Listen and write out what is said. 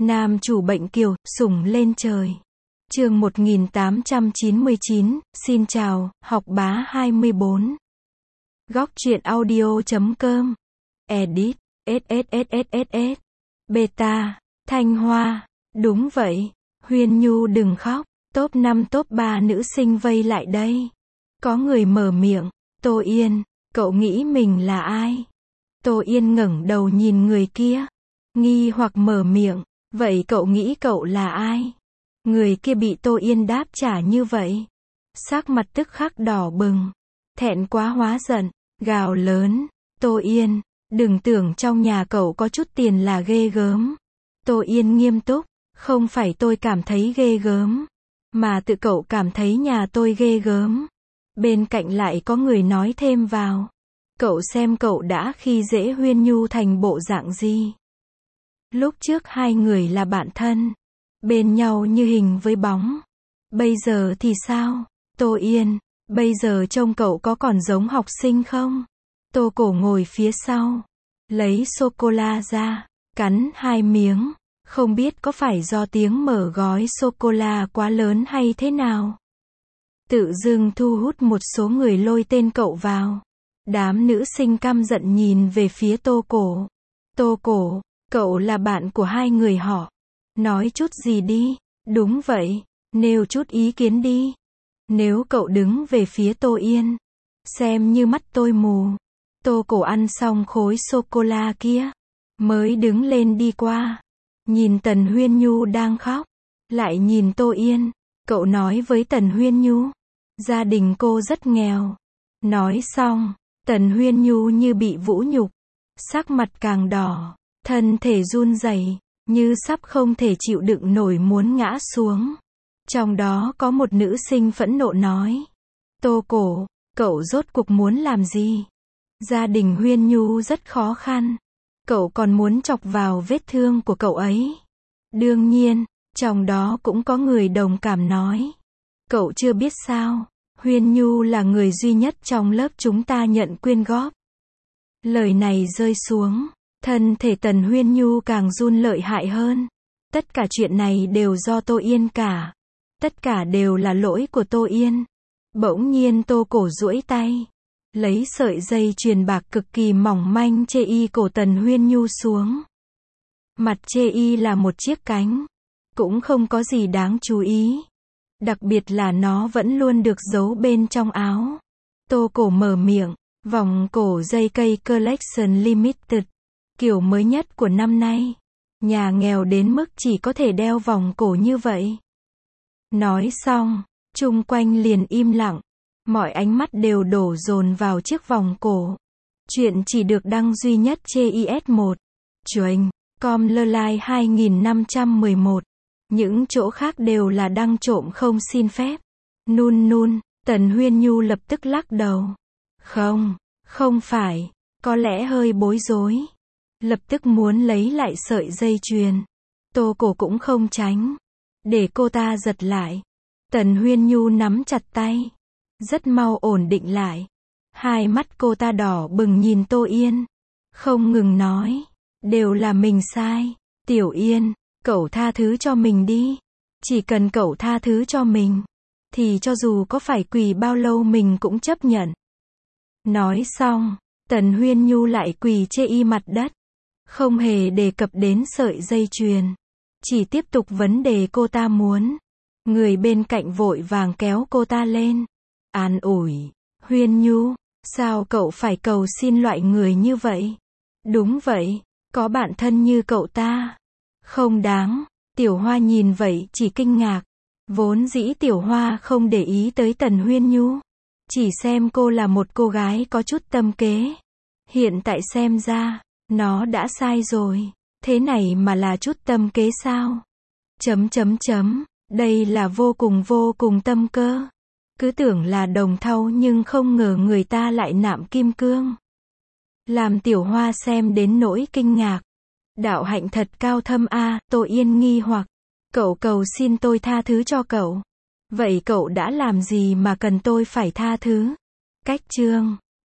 Nam chủ bệnh kiều, sủng lên trời. Chương 1899, xin chào, học bá 24. Góc truyện audio.com. Edit, SSSSSS. Beta, Thanh Hoa. Đúng vậy, Huyên Nhu đừng khóc. Top 5 top 3 nữ sinh vây lại đây. Có người mở miệng, Tô Yên, cậu nghĩ mình là ai? Tô Yên ngẩng đầu nhìn người kia, nghi hoặc mở miệng, vậy cậu nghĩ cậu là ai? Người kia bị Tô Yên đáp trả như vậy, sắc mặt tức khắc đỏ bừng, thẹn quá hóa giận, gào lớn, Tô Yên, đừng tưởng trong nhà cậu có chút tiền là ghê gớm. Tô Yên nghiêm túc, không phải tôi cảm thấy ghê gớm, mà tự cậu cảm thấy nhà tôi ghê gớm. Bên cạnh lại có người nói thêm vào, cậu xem cậu đã khi dễ Huyên Nhu thành bộ dạng gì. Lúc trước hai người là bạn thân, bên nhau như hình với bóng. Bây giờ thì sao? Tô Yên, bây giờ trông cậu có còn giống học sinh không? Tô Cổ ngồi phía sau, lấy sô-cô-la ra, cắn 2 miếng, không biết có phải do tiếng mở gói sô-cô-la quá lớn hay thế nào. Tự dưng thu hút một số người lôi tên cậu vào. Đám nữ sinh căm giận nhìn về phía Tô Cổ. Tô Cổ, cậu là bạn của hai người họ. Nói chút gì đi. Đúng vậy, nêu chút ý kiến đi. Nếu cậu đứng về phía Tô Yên, xem như mắt tôi mù. Tô Cổ ăn xong khối sô-cô-la kia, mới đứng lên đi qua. Nhìn Tần Huyên Nhu đang khóc, lại nhìn Tô Yên. Cậu nói với Tần Huyên Nhu, gia đình cô rất nghèo. Nói xong, Tần Huyên Nhu như bị vũ nhục, sắc mặt càng đỏ, thân thể run rẩy, như sắp không thể chịu đựng nổi muốn ngã xuống. Trong đó có một nữ sinh phẫn nộ nói, Tô Cổ, cậu rốt cuộc muốn làm gì? Gia đình Huyên Nhu rất khó khăn, cậu còn muốn chọc vào vết thương của cậu ấy. Đương nhiên, trong đó cũng có người đồng cảm nói, cậu chưa biết sao, Huyên Nhu là người duy nhất trong lớp chúng ta nhận quyên góp. Lời này rơi xuống, thân thể Tần Huyên Nhu càng run lợi hại hơn. Tất cả chuyện này đều do Tô Yên cả. Tất cả đều là lỗi của Tô Yên. Bỗng nhiên Tô Cổ duỗi tay, lấy sợi dây chuyền bạc cực kỳ mỏng manh chê y cổ Tần Huyên Nhu xuống. Mặt chê y là một chiếc cánh, cũng không có gì đáng chú ý. Đặc biệt là nó vẫn luôn được giấu bên trong áo. Tô Cổ mở miệng, vòng cổ dây cây Collection Limited, kiểu mới nhất của năm nay. Nhà nghèo đến mức chỉ có thể đeo vòng cổ như vậy. Nói xong, chung quanh liền im lặng. Mọi ánh mắt đều đổ dồn vào chiếc vòng cổ. Chuyện chỉ được đăng duy nhất trên IS1. Chuềnh, com lơ lai 2511. Những chỗ khác đều là đăng trộm không xin phép. Nun, Tần Huyên Nhu lập tức lắc đầu. Không phải, có lẽ hơi bối rối. Lập tức muốn lấy lại sợi dây chuyền. Tô Cổ cũng không tránh, để cô ta giật lại. Tần Huyên Nhu nắm chặt tay, rất mau ổn định lại. Hai mắt cô ta đỏ bừng nhìn Tô Yên, không ngừng nói, đều là mình sai. Tiểu Yên, cậu tha thứ cho mình đi. Chỉ cần cậu tha thứ cho mình, thì cho dù có phải quỳ bao lâu mình cũng chấp nhận. Nói xong, Tần Huyên Nhu lại quỳ chê y mặt đất, không hề đề cập đến sợi dây chuyền, chỉ tiếp tục vấn đề cô ta muốn. Người bên cạnh vội vàng kéo cô ta lên, an ủi, Huyên Nhu, sao cậu phải cầu xin loại người như vậy? Đúng vậy, có bạn thân như cậu ta, không đáng. Tiểu Hoa nhìn vậy chỉ kinh ngạc. Vốn dĩ Tiểu Hoa không để ý tới Tần Huyên Nhu, chỉ xem cô là một cô gái có chút tâm kế. Hiện tại xem ra, nó đã sai rồi. Thế này mà là chút tâm kế sao? Đây là vô cùng tâm cơ. Cứ tưởng là đồng thau nhưng không ngờ người ta lại nạm kim cương. Làm Tiểu Hoa xem đến nỗi kinh ngạc. Đạo hạnh thật cao thâm a. Tô Yên nghi hoặc, cậu cầu xin tôi tha thứ cho cậu. Vậy cậu đã làm gì mà cần tôi phải tha thứ? Cách chương